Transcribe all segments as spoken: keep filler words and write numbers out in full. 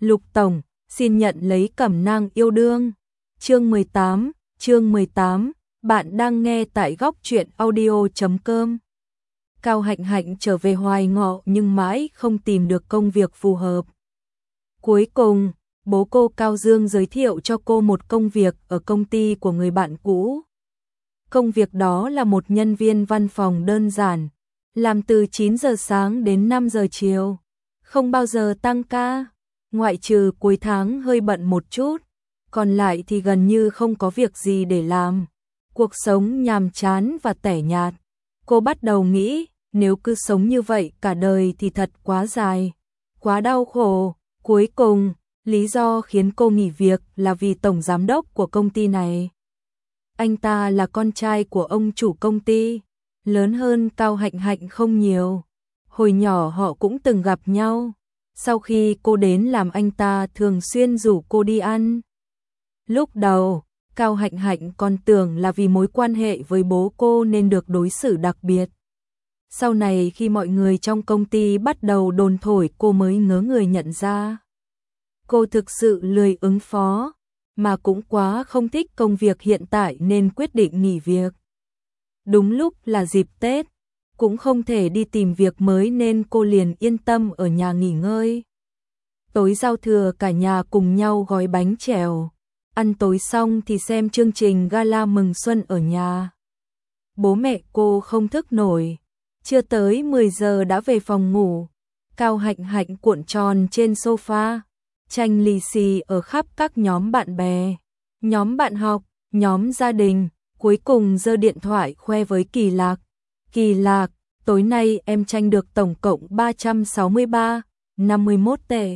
Lục Tổng, xin nhận lấy cẩm nang yêu đương. Chương mười tám, chương mười tám, bạn đang nghe tại góc truyện audio chấm com. Cao Hạnh Hạnh trở về Hoài Ngọ nhưng mãi không tìm được công việc phù hợp. Cuối cùng, bố cô Cao Dương giới thiệu cho cô một công việc ở công ty của người bạn cũ. Công việc đó là một nhân viên văn phòng đơn giản, làm từ chín giờ sáng đến năm giờ chiều, không bao giờ tăng ca, ngoại trừ cuối tháng hơi bận một chút, còn lại thì gần như không có việc gì để làm. Cuộc sống nhàm chán và tẻ nhạt. Cô bắt đầu nghĩ, nếu cứ sống như vậy cả đời thì thật quá dài, quá đau khổ. Cuối cùng, lý do khiến cô nghỉ việc là vì tổng giám đốc của công ty này. Anh ta là con trai của ông chủ công ty, lớn hơn Cao Hạnh Hạnh không nhiều. Hồi nhỏ họ cũng từng gặp nhau. Sau khi cô đến làm anh ta thường xuyên rủ cô đi ăn. Lúc đầu, Cao Hạnh Hạnh còn tưởng là vì mối quan hệ với bố cô nên được đối xử đặc biệt. Sau này khi mọi người trong công ty bắt đầu đồn thổi cô mới ngớ người nhận ra. Cô thực sự lười ứng phó, mà cũng quá không thích công việc hiện tại nên quyết định nghỉ việc. Đúng lúc là dịp Tết, cũng không thể đi tìm việc mới nên cô liền yên tâm ở nhà nghỉ ngơi. Tối giao thừa cả nhà cùng nhau gói bánh chèo, ăn tối xong thì xem chương trình gala mừng xuân ở nhà. Bố mẹ cô không thức nổi, chưa tới mười giờ đã về phòng ngủ. Cao Hạnh Hạnh cuộn tròn trên sofa, tranh lì xì ở khắp các nhóm bạn bè, nhóm bạn học, nhóm gia đình, cuối cùng giơ điện thoại khoe với Kỳ Lạc. Kỳ Lạc, tối nay em tranh được tổng cộng ba trăm sáu mươi ba, năm mươi mốt tệ.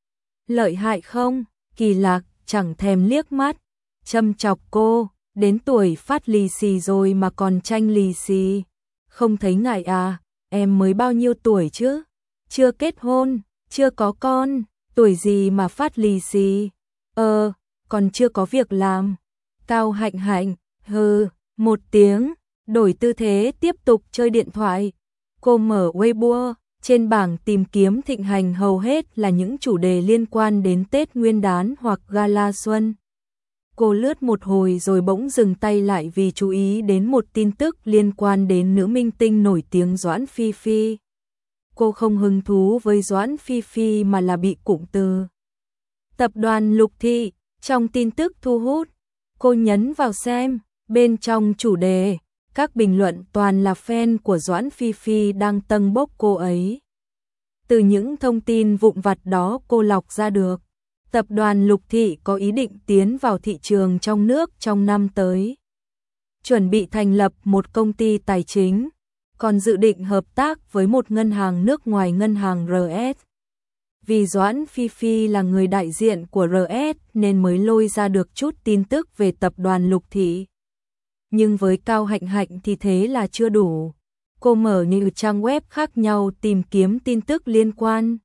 Lợi hại không? Kỳ Lạc chẳng thèm liếc mắt, châm chọc cô, đến tuổi phát lì xì rồi mà còn tranh lì xì. Không thấy ngại à, em mới bao nhiêu tuổi chứ? Chưa kết hôn, chưa có con, tuổi gì mà phát lì xì? Ờ, còn chưa có việc làm. Cao Hạnh Hạnh, hừ, một tiếng, đổi tư thế tiếp tục chơi điện thoại. Cô mở Weibo, trên bảng tìm kiếm thịnh hành hầu hết là những chủ đề liên quan đến Tết Nguyên đán hoặc gala xuân. Cô lướt một hồi rồi bỗng dừng tay lại vì chú ý đến một tin tức liên quan đến nữ minh tinh nổi tiếng Doãn Phi Phi. Cô không hứng thú với Doãn Phi Phi mà là bị cụm từ tập đoàn Lục Thị trong tin tức thu hút. Cô nhấn vào xem, bên trong chủ đề, các bình luận toàn là fan của Doãn Phi Phi đang tâng bốc cô ấy. Từ những thông tin vụn vặt đó cô lọc ra được, tập đoàn Lục Thị có ý định tiến vào thị trường trong nước trong năm tới. Chuẩn bị thành lập một công ty tài chính, còn dự định hợp tác với một ngân hàng nước ngoài, ngân hàng rờ ét. Vì Doãn Phi Phi là người đại diện của rờ ét nên mới lôi ra được chút tin tức về tập đoàn Lục Thị. Nhưng với Cao Hạnh Hạnh thì thế là chưa đủ. Cô mở nhiều trang web khác nhau tìm kiếm tin tức liên quan.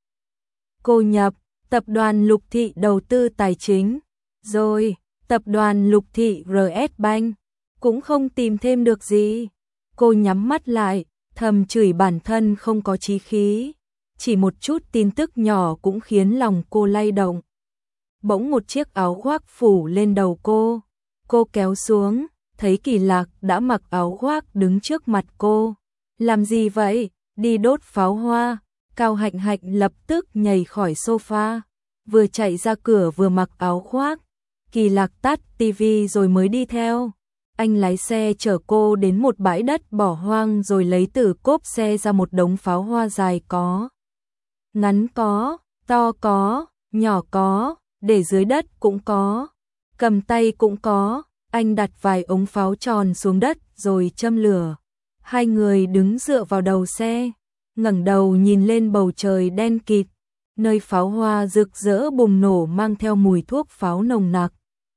Cô nhập tập đoàn Lục Thị đầu tư tài chính, rồi tập đoàn Lục Thị rờ ét Bank, cũng không tìm thêm được gì. Cô nhắm mắt lại, thầm chửi bản thân không có chí khí. Chỉ một chút tin tức nhỏ cũng khiến lòng cô lay động. Bỗng một chiếc áo khoác phủ lên đầu cô. Cô kéo xuống, thấy Kỳ Lạc đã mặc áo khoác đứng trước mặt cô. Làm gì vậy? Đi đốt pháo hoa. Cao Hạnh Hạnh lập tức nhảy khỏi sofa, vừa chạy ra cửa vừa mặc áo khoác. Kỳ Lạc tắt tivi rồi mới đi theo. Anh lái xe chở cô đến một bãi đất bỏ hoang rồi lấy từ cốp xe ra một đống pháo hoa dài có, ngắn có, to có, nhỏ có, để dưới đất cũng có, cầm tay cũng có. Anh đặt vài ống pháo tròn xuống đất rồi châm lửa. Hai người đứng dựa vào đầu xe, ngẩng đầu nhìn lên bầu trời đen kịt, nơi pháo hoa rực rỡ bùng nổ mang theo mùi thuốc pháo nồng nặc.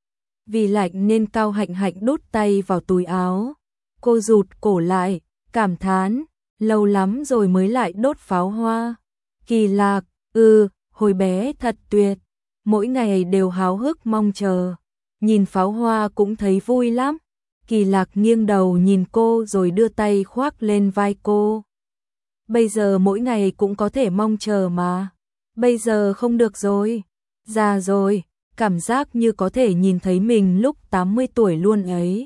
Vì lạnh nên Cao Hạnh Hạnh đút tay vào túi áo. Cô rụt cổ lại, cảm thán, lâu lắm rồi mới lại đốt pháo hoa. Kỳ Lạc, ừ, hồi bé thật tuyệt, mỗi ngày đều háo hức mong chờ. Nhìn pháo hoa cũng thấy vui lắm. Kỳ Lạc nghiêng đầu nhìn cô rồi đưa tay khoác lên vai cô. Bây giờ mỗi ngày cũng có thể mong chờ mà. Bây giờ không được rồi. Già rồi, cảm giác như có thể nhìn thấy mình lúc tám mươi tuổi luôn ấy.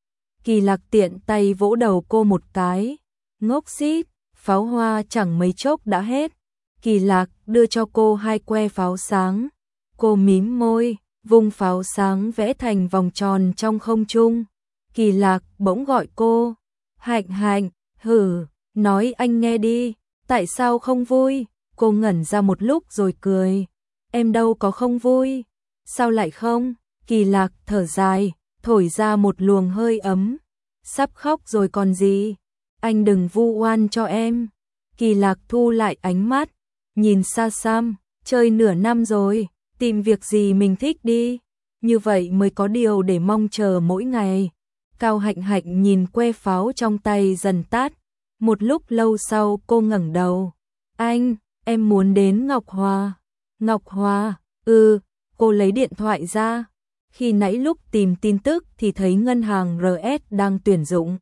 Kỳ Lạc tiện tay vỗ đầu cô một cái. Ngốc xít, pháo hoa chẳng mấy chốc đã hết. Kỳ Lạc đưa cho cô hai que pháo sáng. Cô mím môi, vung pháo sáng vẽ thành vòng tròn trong không trung. Kỳ Lạc bỗng gọi cô. Hạnh Hạnh, hử, nói anh nghe đi, tại sao không vui? Cô ngẩn ra một lúc rồi cười. Em đâu có không vui. Sao lại không? Kỳ Lạc thở dài, thổi ra một luồng hơi ấm. Sắp khóc rồi còn gì? Anh đừng vu oan cho em. Kỳ Lạc thu lại ánh mắt, nhìn xa xăm, chơi nửa năm rồi, tìm việc gì mình thích đi. Như vậy mới có điều để mong chờ mỗi ngày. Cao Hạnh Hạnh nhìn que pháo trong tay dần tắt. Một lúc lâu sau cô ngẩng đầu. Anh, em muốn đến Ngọc Hòa. Ngọc Hòa, ừ, cô lấy điện thoại ra. Khi nãy lúc tìm tin tức thì thấy ngân hàng rờ ét đang tuyển dụng.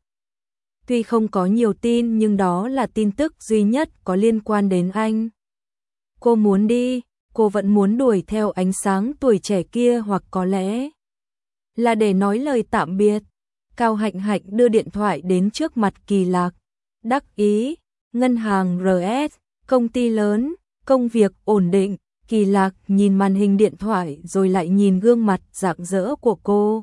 Tuy không có nhiều tin nhưng đó là tin tức duy nhất có liên quan đến anh. Cô muốn đi, cô vẫn muốn đuổi theo ánh sáng tuổi trẻ kia, hoặc có lẽ là để nói lời tạm biệt. Cao Hạnh Hạnh đưa điện thoại đến trước mặt Kỳ Lạc. Đắc ý, ngân hàng rờ ét, công ty lớn, công việc ổn định. Kỳ Lạc nhìn màn hình điện thoại rồi lại nhìn gương mặt rạng rỡ của cô.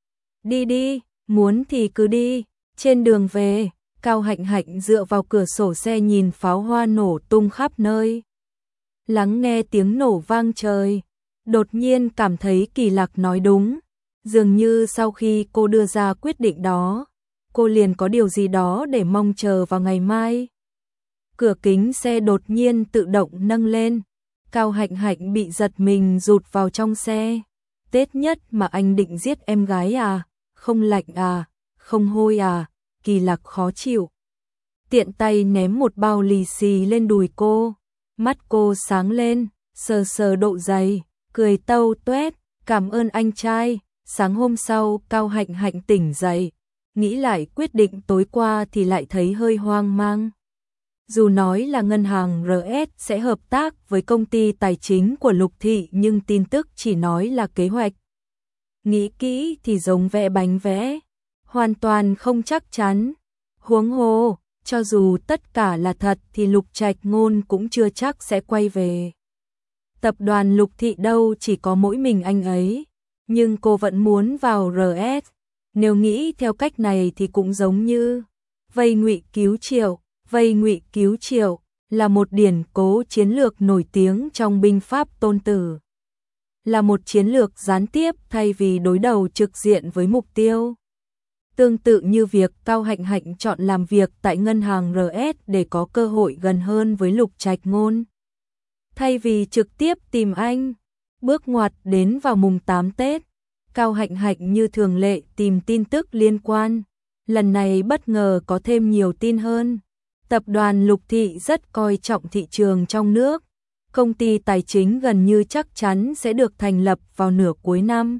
Đi đi, muốn thì cứ đi. Trên đường về, Cao Hạnh Hạnh dựa vào cửa sổ xe nhìn pháo hoa nổ tung khắp nơi. Lắng nghe tiếng nổ vang trời, đột nhiên cảm thấy Kỳ Lạc nói đúng. Dường như sau khi cô đưa ra quyết định đó, cô liền có điều gì đó để mong chờ vào ngày mai. Cửa kính xe đột nhiên tự động nâng lên. Cao Hạnh Hạnh bị giật mình rụt vào trong xe. Tết nhất mà anh định giết em gái à? Không lạnh à? Không hôi à? Kỳ Lạc khó chịu. Tiện tay ném một bao lì xì lên đùi cô. Mắt cô sáng lên, sờ sờ độ dày, cười tâu tuét, cảm ơn anh trai. Sáng hôm sau Cao Hạnh Hạnh tỉnh dậy, nghĩ lại quyết định tối qua thì lại thấy hơi hoang mang. Dù nói là ngân hàng rờ ét sẽ hợp tác với công ty tài chính của Lục Thị nhưng tin tức chỉ nói là kế hoạch. Nghĩ kỹ thì giống vẽ bánh vẽ, hoàn toàn không chắc chắn. Huống hồ, cho dù tất cả là thật thì Lục Trạch Ngôn cũng chưa chắc sẽ quay về. Tập đoàn Lục Thị đâu chỉ có mỗi mình anh ấy, nhưng cô vẫn muốn vào rờ ét. Nếu nghĩ theo cách này thì cũng giống như vây Ngụy cứu Triệu. Vây Ngụy cứu Triệu là một điển cố chiến lược nổi tiếng trong binh pháp Tôn Tử. Là một chiến lược gián tiếp thay vì đối đầu trực diện với mục tiêu. Tương tự như việc Cao Hạnh Hạnh chọn làm việc tại ngân hàng rờ ét để có cơ hội gần hơn với Lục Trạch Ngôn. Thay vì trực tiếp tìm anh, bước ngoặt đến vào mùng tám Tết, Cao Hạnh Hạnh như thường lệ tìm tin tức liên quan. Lần này bất ngờ có thêm nhiều tin hơn. Tập đoàn Lục Thị rất coi trọng thị trường trong nước. Công ty tài chính gần như chắc chắn sẽ được thành lập vào nửa cuối năm.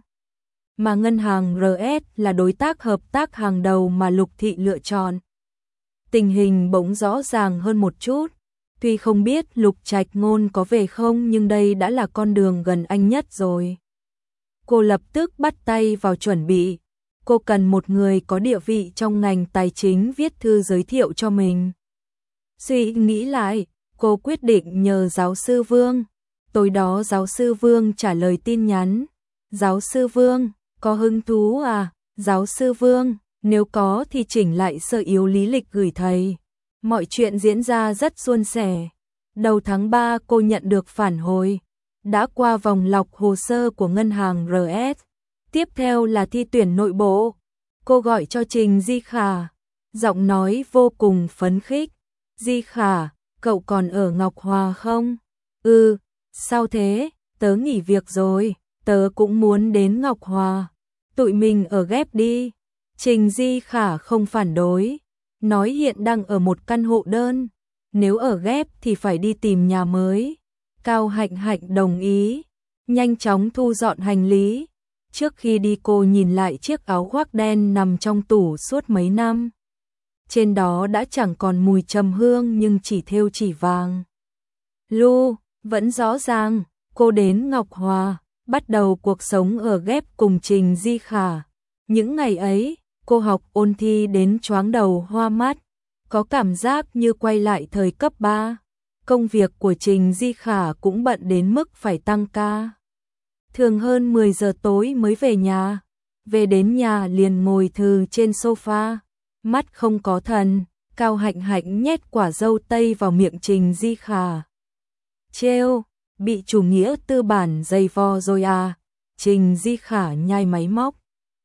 Mà ngân hàng rờ ét là đối tác hợp tác hàng đầu mà Lục Thị lựa chọn. Tình hình bỗng rõ ràng hơn một chút. Tuy không biết Lục Trạch Ngôn có về không nhưng đây đã là con đường gần anh nhất rồi. Cô lập tức bắt tay vào chuẩn bị. Cô cần một người có địa vị trong ngành tài chính viết thư giới thiệu cho mình. Suy nghĩ lại, cô quyết định nhờ giáo sư Vương. Tối đó giáo sư Vương trả lời tin nhắn. Giáo sư Vương, có hứng thú à? Giáo sư Vương, nếu có thì chỉnh lại sơ yếu lý lịch gửi thầy. Mọi chuyện diễn ra rất suôn sẻ. Đầu tháng ba cô nhận được phản hồi. Đã qua vòng lọc hồ sơ của ngân hàng rờ ét. Tiếp theo là thi tuyển nội bộ. Cô gọi cho Trình Di Khả. Giọng nói vô cùng phấn khích. Di Khả, cậu còn ở Ngọc Hòa không? Ừ, sao thế? Tớ nghỉ việc rồi, tớ cũng muốn đến Ngọc Hòa. Tụi mình ở ghép đi. Trình Di Khả không phản đối. Nói hiện đang ở một căn hộ đơn. Nếu ở ghép thì phải đi tìm nhà mới. Cao Hạnh Hạnh đồng ý. Nhanh chóng thu dọn hành lý. Trước khi đi cô nhìn lại chiếc áo khoác đen nằm trong tủ suốt mấy năm. Trên đó đã chẳng còn mùi trầm hương nhưng chỉ thêu chỉ vàng. Lu, vẫn rõ ràng, cô đến Ngọc Hòa, bắt đầu cuộc sống ở ghép cùng Trình Di Khả. Những ngày ấy, cô học ôn thi đến choáng đầu hoa mắt, có cảm giác như quay lại thời cấp ba. Công việc của Trình Di Khả cũng bận đến mức phải tăng ca. Thường hơn mười giờ tối mới về nhà. Về đến nhà liền ngồi thừ trên sofa, mắt không có thần. Cao Hạnh Hạnh nhét quả dâu tây vào miệng Trình Di Khả. Trêu, bị chủ nghĩa tư bản dày vò rồi à? Trình Di Khả nhai máy móc,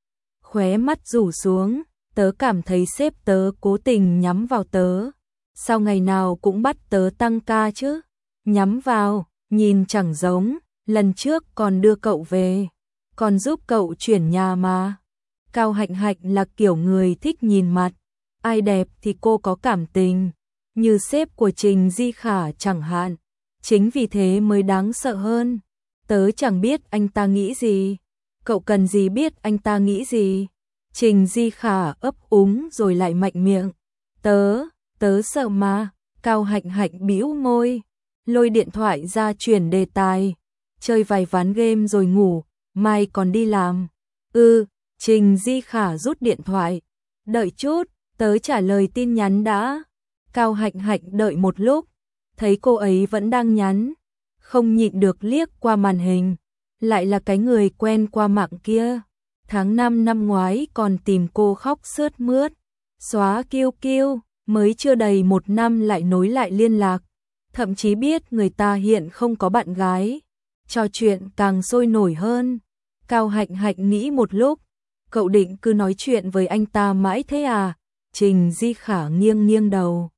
khóe mắt rủ xuống. Tớ cảm thấy sếp tớ cố tình nhắm vào tớ. Sao ngày nào cũng bắt tớ tăng ca chứ? Nhắm vào, nhìn chẳng giống. Lần trước còn đưa cậu về, còn giúp cậu chuyển nhà mà. Cao Hạnh Hạnh là kiểu người thích nhìn mặt, ai đẹp thì cô có cảm tình, như sếp của Trình Di Khả chẳng hạn. Chính vì thế mới đáng sợ hơn. Tớ chẳng biết anh ta nghĩ gì. Cậu cần gì biết anh ta nghĩ gì? Trình Di Khả ấp úng rồi lại mạnh miệng. Tớ, tớ sợ mà. Cao Hạnh Hạnh bĩu môi, lôi điện thoại ra chuyển đề tài. Chơi vài ván game rồi ngủ, mai còn đi làm. Ừ, Trình Di Khả rút điện thoại. Đợi chút, tớ trả lời tin nhắn đã. Cao Hạnh Hạnh đợi một lúc, thấy cô ấy vẫn đang nhắn, không nhịn được liếc qua màn hình. Lại là cái người quen qua mạng kia. Tháng năm năm ngoái còn tìm cô khóc sướt mướt. Xóa kiêu kiêu, mới chưa đầy một năm lại nối lại liên lạc. Thậm chí biết người ta hiện không có bạn gái. Trò chuyện càng sôi nổi hơn. Cao Hạnh Hạnh nghĩ một lúc, cậu định cứ nói chuyện với anh ta mãi thế à? Trình Di Khả nghiêng nghiêng đầu,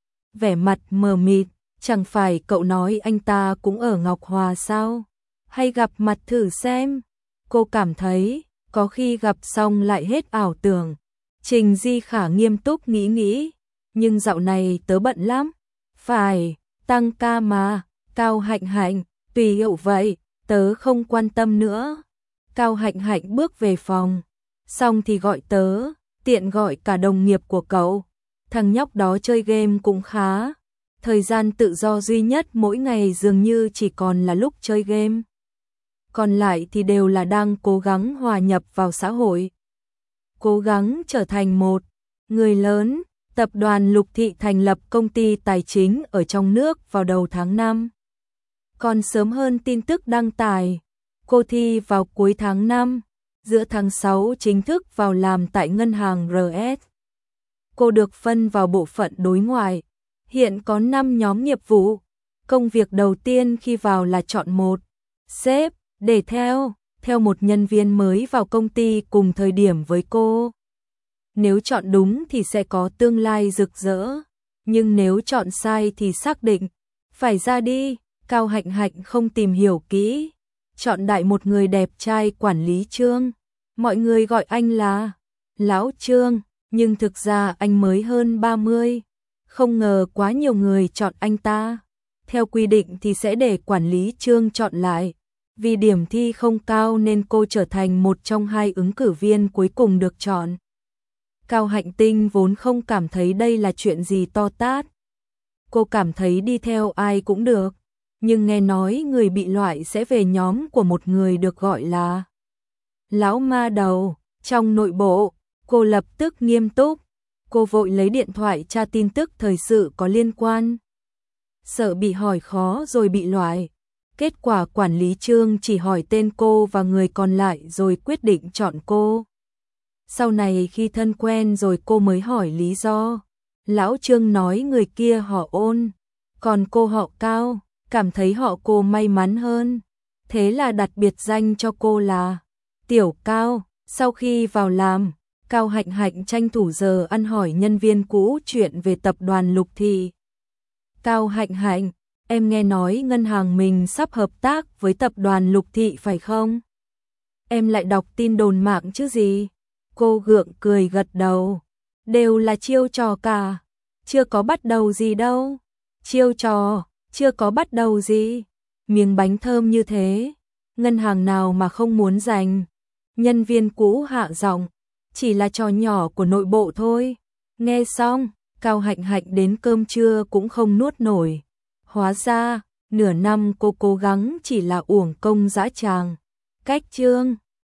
vẻ mặt mờ mịt. Chẳng phải cậu nói anh ta cũng ở Ngọc Hòa sao? Hay gặp mặt thử xem. Cô cảm thấy, có khi gặp xong lại hết ảo tưởng. Trình Di Khả nghiêm túc nghĩ nghĩ, nhưng dạo này tớ bận lắm. Phải, tăng ca mà. Cao Hạnh Hạnh, tùy cậu vậy, tớ không quan tâm nữa. Cao Hạnh Hạnh bước về phòng, xong thì gọi tớ, tiện gọi cả đồng nghiệp của cậu. Thằng nhóc đó chơi game cũng khá. Thời gian tự do duy nhất mỗi ngày dường như chỉ còn là lúc chơi game. Còn lại thì đều là đang cố gắng hòa nhập vào xã hội. Cố gắng trở thành một người lớn. Tập đoàn Lục Thị thành lập công ty tài chính ở trong nước vào đầu tháng năm. Còn sớm hơn tin tức đăng tải, cô thi vào cuối tháng năm, giữa tháng sáu chính thức vào làm tại ngân hàng rờ ét. Cô được phân vào bộ phận đối ngoại. Hiện có năm nhóm nghiệp vụ. Công việc đầu tiên khi vào là chọn một sếp để theo, theo một nhân viên mới vào công ty cùng thời điểm với cô. Nếu chọn đúng thì sẽ có tương lai rực rỡ, nhưng nếu chọn sai thì xác định phải ra đi. Cao Hạnh Hạnh không tìm hiểu kỹ, chọn đại một người đẹp trai quản lý Trương. Mọi người gọi anh là Lão Trương, nhưng thực ra anh mới hơn ba mươi. Không ngờ quá nhiều người chọn anh ta. Theo quy định thì sẽ để quản lý Trương chọn lại. Vì điểm thi không cao nên cô trở thành một trong hai ứng cử viên cuối cùng được chọn. Cao Hạnh Tinh vốn không cảm thấy đây là chuyện gì to tát. Cô cảm thấy đi theo ai cũng được. Nhưng nghe nói người bị loại sẽ về nhóm của một người được gọi là Lão Ma Đầu. Trong nội bộ, cô lập tức nghiêm túc. Cô vội lấy điện thoại tra tin tức thời sự có liên quan. Sợ bị hỏi khó rồi bị loại. Kết quả quản lý Trương chỉ hỏi tên cô và người còn lại rồi quyết định chọn cô. Sau này khi thân quen rồi cô mới hỏi lý do. Lão Trương nói người kia họ Ôn, còn cô họ Cao, cảm thấy họ cô may mắn hơn. Thế là đặt biệt danh cho cô là Tiểu Cao. Sau khi vào làm, Cao Hạnh Hạnh tranh thủ giờ ăn hỏi nhân viên cũ chuyện về tập đoàn Lục Thị. Cao Hạnh Hạnh, em nghe nói ngân hàng mình sắp hợp tác với tập đoàn Lục Thị phải không? Em lại đọc tin đồn mạng chứ gì? Cô gượng cười gật đầu. Đều là chiêu trò cả. Chưa có bắt đầu gì đâu. Chiêu trò, chưa có bắt đầu gì. Miếng bánh thơm như thế, ngân hàng nào mà không muốn giành. Nhân viên cũ hạ giọng, chỉ là trò nhỏ của nội bộ thôi. Nghe xong, Cao Hạnh Hạnh đến cơm trưa cũng không nuốt nổi. Hóa ra, nửa năm cô cố gắng chỉ là uổng công dã tràng. Cách chương